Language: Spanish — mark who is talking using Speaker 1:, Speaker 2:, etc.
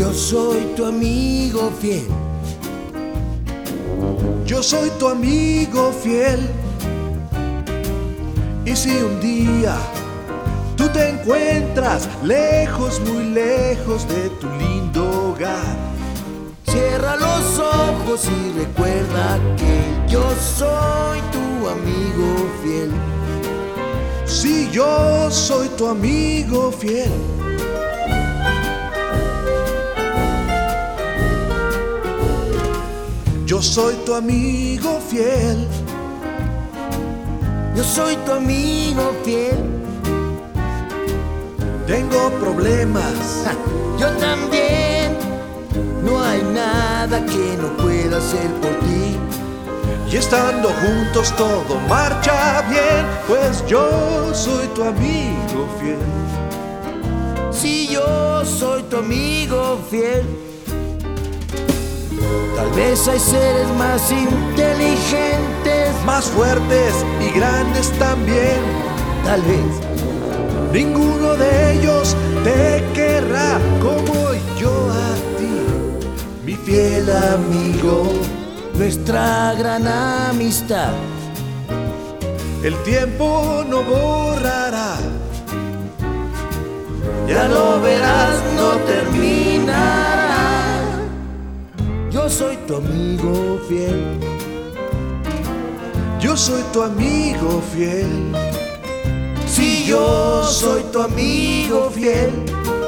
Speaker 1: Yo soy tu amigo fiel.
Speaker 2: Yo soy tu amigo fiel. Y si un día tú te encuentras lejos, muy lejos de tu lindo hogar,
Speaker 1: cierra los ojos y recuerda que yo soy tu amigo fiel.
Speaker 2: si yo soy tu amigo fiel. Yo soy tu amigo fiel.
Speaker 1: Yo soy tu amigo fiel.
Speaker 2: Tengo problemas,
Speaker 1: Yo también. No hay nada que no pueda hacer por ti.
Speaker 2: y estando juntos todo marcha bien, pues yo soy tu amigo fiel.
Speaker 1: Si yo soy tu amigo fiel. Tal vez hay seres más inteligentes,
Speaker 2: Más fuertes y grandes también.
Speaker 1: tal vez.
Speaker 2: Ninguno de ellos te querrá como yo a ti, mi fiel amigo.
Speaker 1: Nuestra gran amistad
Speaker 2: El tiempo no borrará,
Speaker 1: ya lo verás, no terminará. Yo soy tu amigo fiel.
Speaker 2: yo soy tu amigo fiel.
Speaker 1: Si yo soy tu amigo fiel.